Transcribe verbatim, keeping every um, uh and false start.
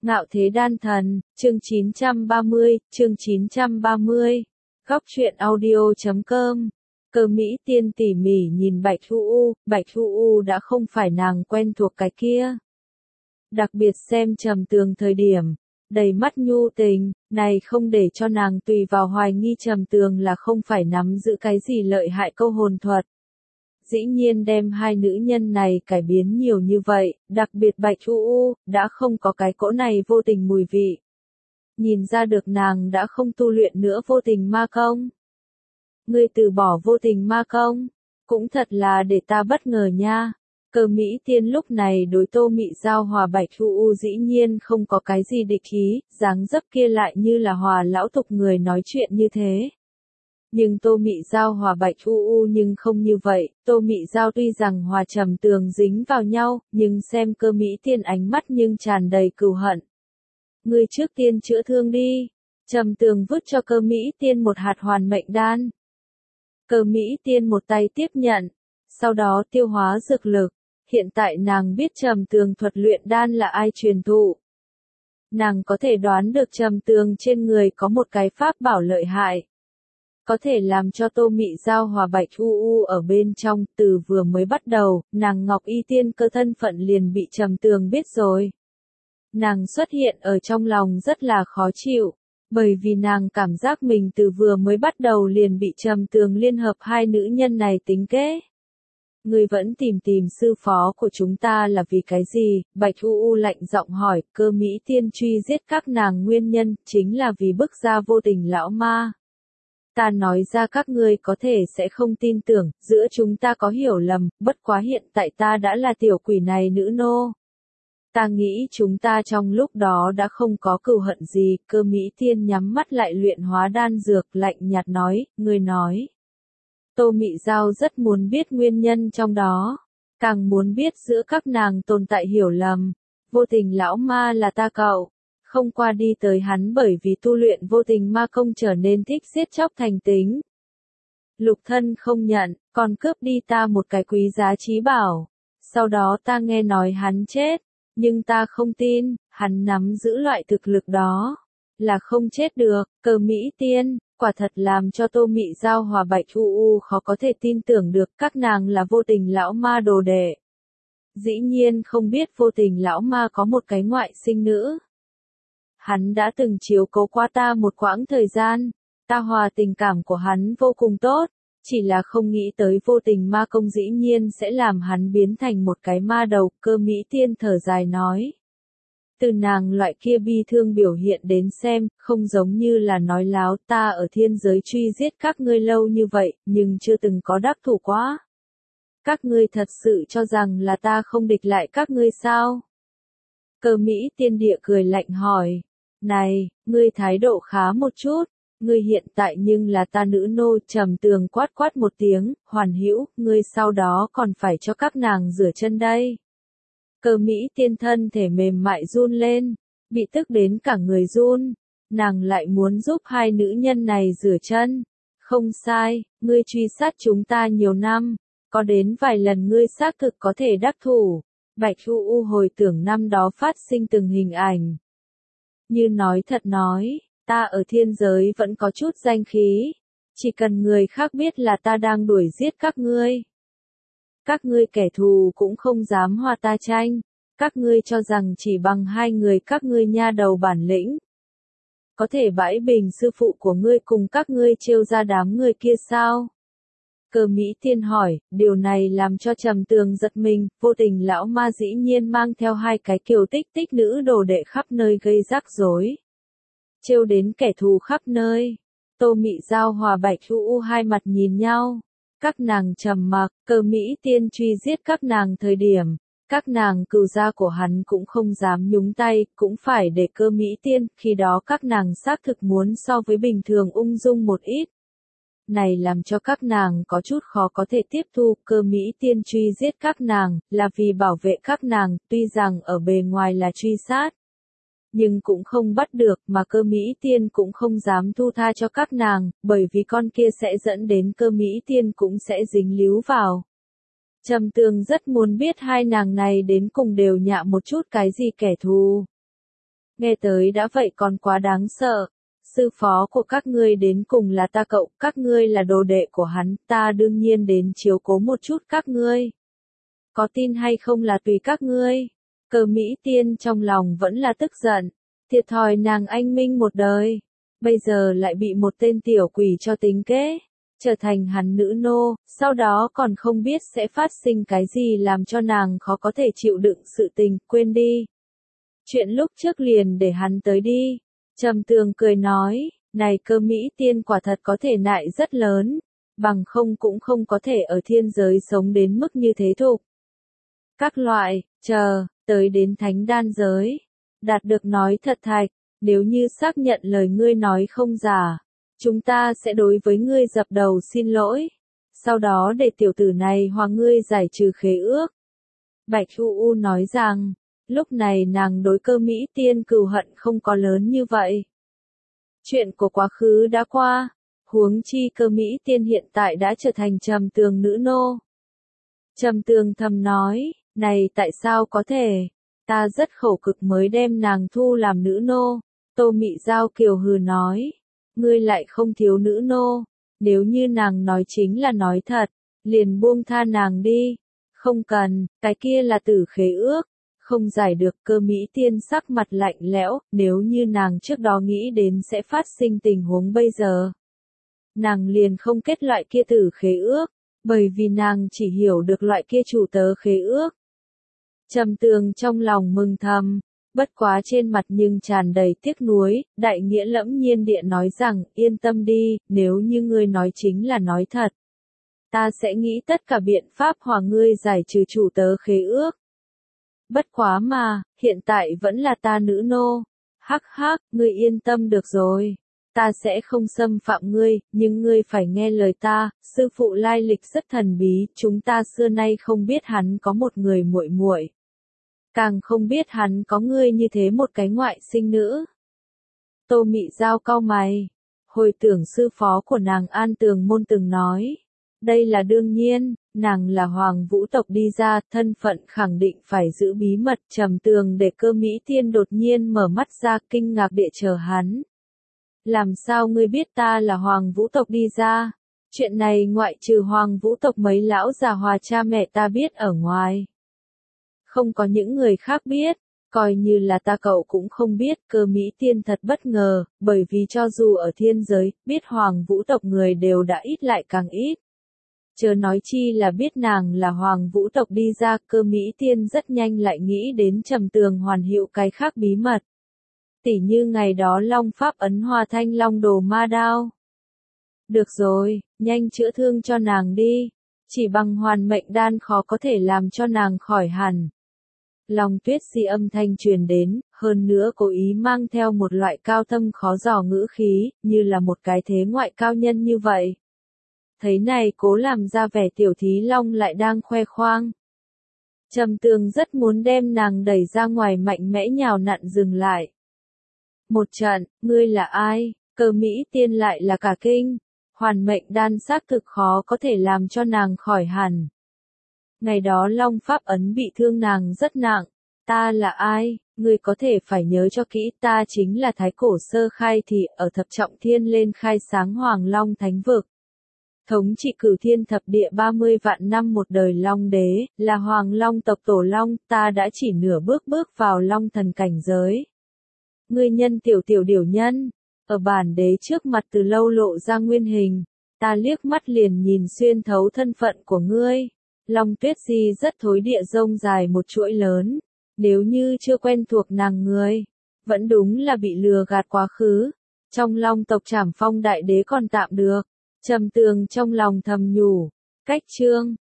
Ngạo thế đan thần, chương chín trăm ba mươi, chương chín trăm ba mươi. Góc truyện audio chấm com. Cơ Mỹ Tiên tỉ mỉ nhìn Bạch Thu U, Bạch Thu U đã không phải nàng quen thuộc cái kia. Đặc biệt xem Trầm Tường thời điểm, đầy mắt nhu tình, này không để cho nàng tùy vào hoài nghi Trầm Tường là không phải nắm giữ cái gì lợi hại câu hồn thuật. Dĩ nhiên đem hai nữ nhân này cải biến nhiều như vậy, đặc biệt Bạch Thu U, đã không có cái cỗ này vô tình mùi vị. Nhìn ra được nàng đã không tu luyện nữa vô tình ma công. Ngươi từ bỏ vô tình ma công, cũng thật là để ta bất ngờ nha. Cơ Mỹ Tiên lúc này đối Tô Mị Giao hòa Bạch Thu U dĩ nhiên không có cái gì địch ý, dáng dấp kia lại như là hòa lão tục người nói chuyện như thế. Nhưng Tô Mị Giao hòa Bạch Thu U nhưng không như vậy, Tô Mị Giao tuy rằng hòa Trầm Tường dính vào nhau, nhưng xem Cơ Mỹ Tiên ánh mắt nhưng tràn đầy cừu hận. Ngươi trước tiên chữa thương đi. Trầm Tường vứt cho Cơ Mỹ Tiên một hạt hoàn mệnh đan. Cơ Mỹ Tiên một tay tiếp nhận, sau đó tiêu hóa dược lực. Hiện tại nàng biết Trầm Tường thuật luyện đan là ai truyền thụ. Nàng có thể đoán được Trầm Tường trên người có một cái pháp bảo lợi hại. Có thể làm cho Tô Mị Giao hòa Bạch Thu U ở bên trong, từ vừa mới bắt đầu, nàng Ngọc Y Tiên cơ thân phận liền bị Trầm Tường biết rồi. Nàng xuất hiện ở trong lòng rất là khó chịu, bởi vì nàng cảm giác mình từ vừa mới bắt đầu liền bị Trầm Tường liên hợp hai nữ nhân này tính kế. Ngươi vẫn tìm tìm sư phó của chúng ta là vì cái gì? Bạch Thu U lạnh giọng hỏi. Cơ Mỹ Tiên truy giết các nàng nguyên nhân, chính là vì bức ra vô tình lão ma. Ta nói ra các ngươi có thể sẽ không tin tưởng, giữa chúng ta có hiểu lầm, bất quá hiện tại ta đã là tiểu quỷ này nữ nô. Ta nghĩ chúng ta trong lúc đó đã không có cừu hận gì. Cơ Mỹ Tiên nhắm mắt lại luyện hóa đan dược, lạnh nhạt nói, ngươi nói. Tô Mị Giao rất muốn biết nguyên nhân trong đó, càng muốn biết giữa các nàng tồn tại hiểu lầm. Vô tình lão ma là ta cậu, không qua đi tới hắn bởi vì tu luyện vô tình ma công trở nên thích giết chóc thành tính. Lục thân không nhận, còn cướp đi ta một cái quý giá trí bảo. Sau đó ta nghe nói hắn chết, nhưng ta không tin, hắn nắm giữ loại thực lực đó, là không chết được. Cơ Mỹ Tiên, quả thật làm cho Tô Mị Giao hòa Bạch Thu U khó có thể tin tưởng được các nàng là vô tình lão ma đồ đệ. Dĩ nhiên không biết vô tình lão ma có một cái ngoại sinh nữ. Hắn đã từng chiếu cố qua ta một quãng thời gian, ta hòa tình cảm của hắn vô cùng tốt, chỉ là không nghĩ tới vô tình ma công dĩ nhiên sẽ làm hắn biến thành một cái ma đầu. Cơ Mỹ Tiên thở dài nói. Từ nàng loại kia bi thương biểu hiện đến xem, không giống như là nói láo. Ta ở thiên giới truy giết các ngươi lâu như vậy, nhưng chưa từng có đắc thủ quá. Các ngươi thật sự cho rằng là ta không địch lại các ngươi sao? Cơ Mỹ Tiên địa cười lạnh hỏi. Này, ngươi thái độ khá một chút, ngươi hiện tại nhưng là ta nữ nô. Trầm Tường quát quát một tiếng, hoàn hữu, ngươi sau đó còn phải cho các nàng rửa chân đây. Cơ Mỹ Tiên thân thể mềm mại run lên, bị tức đến cả người run, nàng lại muốn giúp hai nữ nhân này rửa chân. Không sai, ngươi truy sát chúng ta nhiều năm, có đến vài lần ngươi xác thực có thể đắc thủ. Bạch Thu U hồi tưởng năm đó phát sinh từng hình ảnh. Như nói thật nói, ta ở thiên giới vẫn có chút danh khí, chỉ cần người khác biết là ta đang đuổi giết các ngươi. Các ngươi kẻ thù cũng không dám hòa ta tranh, các ngươi cho rằng chỉ bằng hai người các ngươi nha đầu bản lĩnh. Có thể bãi bình sư phụ của ngươi cùng các ngươi trêu ra đám người kia sao? Cơ Mỹ Tiên hỏi, điều này làm cho Trầm Tường giật mình, vô tình lão ma dĩ nhiên mang theo hai cái kiều tích tích nữ đồ đệ khắp nơi gây rắc rối. Trêu đến kẻ thù khắp nơi. Tô Mị Giao hòa Bạch Thu U hai mặt nhìn nhau. Các nàng trầm mặc. Cơ Mỹ Tiên truy giết các nàng thời điểm, các nàng cừu gia của hắn cũng không dám nhúng tay, cũng phải để Cơ Mỹ Tiên, khi đó các nàng xác thực muốn so với bình thường ung dung một ít. Này làm cho các nàng có chút khó có thể tiếp thu. Cơ Mỹ Tiên truy giết các nàng, là vì bảo vệ các nàng, tuy rằng ở bề ngoài là truy sát, nhưng cũng không bắt được, mà Cơ Mỹ Tiên cũng không dám thu tha cho các nàng, bởi vì con kia sẽ dẫn đến Cơ Mỹ Tiên cũng sẽ dính líu vào. Trầm Tường rất muốn biết hai nàng này đến cùng đều nhạ một chút cái gì kẻ thù. Nghe tới đã vậy còn quá đáng sợ. Sư phó của các ngươi đến cùng là ta cậu, các ngươi là đồ đệ của hắn, ta đương nhiên đến chiếu cố một chút các ngươi. Có tin hay không là tùy các ngươi. Cơ Mỹ Tiên trong lòng vẫn là tức giận, thiệt thòi nàng anh minh một đời, bây giờ lại bị một tên tiểu quỷ cho tính kế, trở thành hắn nữ nô, sau đó còn không biết sẽ phát sinh cái gì làm cho nàng khó có thể chịu đựng sự tình, quên đi. Chuyện lúc trước liền để hắn tới đi. Trầm Tường cười nói, này Cơ Mỹ Tiên quả thật có thể nại rất lớn, bằng không cũng không có thể ở thiên giới sống đến mức như thế thục. Các loại, chờ, tới đến thánh đan giới, đạt được nói thật thạch, nếu như xác nhận lời ngươi nói không giả, chúng ta sẽ đối với ngươi dập đầu xin lỗi, sau đó để tiểu tử này hòa ngươi giải trừ khế ước. Bạch U U nói rằng, lúc này nàng đối Cơ Mỹ Tiên cừu hận không có lớn như vậy. Chuyện của quá khứ đã qua, huống chi Cơ Mỹ Tiên hiện tại đã trở thành Trầm Tường nữ nô. Trầm Tường thầm nói, này tại sao có thể, ta rất khổ cực mới đem nàng thu làm nữ nô. Tô Mị Giao kiều hừ nói, ngươi lại không thiếu nữ nô, nếu như nàng nói chính là nói thật, liền buông tha nàng đi, không cần, cái kia là tử khế ước, không giải được. Cơ Mỹ Tiên sắc mặt lạnh lẽo, nếu như nàng trước đó nghĩ đến sẽ phát sinh tình huống bây giờ, nàng liền không kết loại kia tử khế ước, bởi vì nàng chỉ hiểu được loại kia chủ tớ khế ước. Trầm Tường trong lòng mừng thầm, bất quá trên mặt nhưng tràn đầy tiếc nuối, đại nghĩa lẫm nhiên địa nói rằng, yên tâm đi, nếu như ngươi nói chính là nói thật, ta sẽ nghĩ tất cả biện pháp hòa ngươi giải trừ chủ tớ khế ước. Bất quá mà, hiện tại vẫn là ta nữ nô. Hắc hắc, ngươi yên tâm được rồi. Ta sẽ không xâm phạm ngươi, nhưng ngươi phải nghe lời ta, sư phụ lai lịch rất thần bí, chúng ta xưa nay không biết hắn có một người muội muội, càng không biết hắn có ngươi như thế một cái ngoại sinh nữ. Tô Mị Giao cau mày, hồi tưởng sư phó của nàng An Tường Môn từng nói, đây là đương nhiên, nàng là Hoàng Vũ tộc đi ra, thân phận khẳng định phải giữ bí mật. Trầm Tường để Cơ Mỹ Tiên đột nhiên mở mắt ra, kinh ngạc địa chờ hắn. Làm sao ngươi biết ta là Hoàng Vũ tộc đi ra? Chuyện này ngoại trừ Hoàng Vũ tộc mấy lão già hòa cha mẹ ta biết ở ngoài, không có những người khác biết, coi như là ta cậu cũng không biết. Cơ Mỹ Tiên thật bất ngờ, bởi vì cho dù ở thiên giới, biết Hoàng Vũ tộc người đều đã ít lại càng ít. Chớ nói chi là biết nàng là Hoàng Vũ tộc đi ra. Cơ Mỹ Tiên rất nhanh lại nghĩ đến Trầm Tường hoàn hiệu cái khác bí mật. Tỉ như ngày đó Long Pháp ấn hòa thanh long đồ ma đao. Được rồi, nhanh chữa thương cho nàng đi, chỉ bằng hoàn mệnh đan khó có thể làm cho nàng khỏi hẳn. Long Tuyết Di âm thanh truyền đến, hơn nữa cố ý mang theo một loại cao thâm khó dò ngữ khí, như là một cái thế ngoại cao nhân như vậy. Thấy này cố làm ra vẻ tiểu thí long lại đang khoe khoang. Trầm Tường rất muốn đem nàng đẩy ra ngoài mạnh mẽ nhào nặn dừng lại. Một trận, ngươi là ai? Cơ Mỹ Tiên lại là cả kinh. Hoàn mệnh đan xác thực khó có thể làm cho nàng khỏi hẳn. Ngày đó Long Pháp ấn bị thương nàng rất nặng. Ta là ai? Ngươi có thể phải nhớ cho kỹ, ta chính là Thái Cổ Sơ Khai Thị ở thập trọng thiên lên khai sáng Hoàng Long Thánh Vực. Thống trị cửu thiên thập địa ba mươi vạn năm một đời Long Đế, là Hoàng Long tộc Tổ Long, ta đã chỉ nửa bước bước vào Long thần cảnh giới. Ngươi nhân tiểu tiểu điểu nhân, ở bản đế trước mặt từ lâu lộ ra nguyên hình, ta liếc mắt liền nhìn xuyên thấu thân phận của ngươi. Long Tuyết Di rất thối địa rông dài một chuỗi lớn, nếu như chưa quen thuộc nàng người, vẫn đúng là bị lừa gạt quá khứ. Trong Long tộc Trảm Phong đại đế còn tạm được. Trầm Tường trong lòng thầm nhủ, cách chương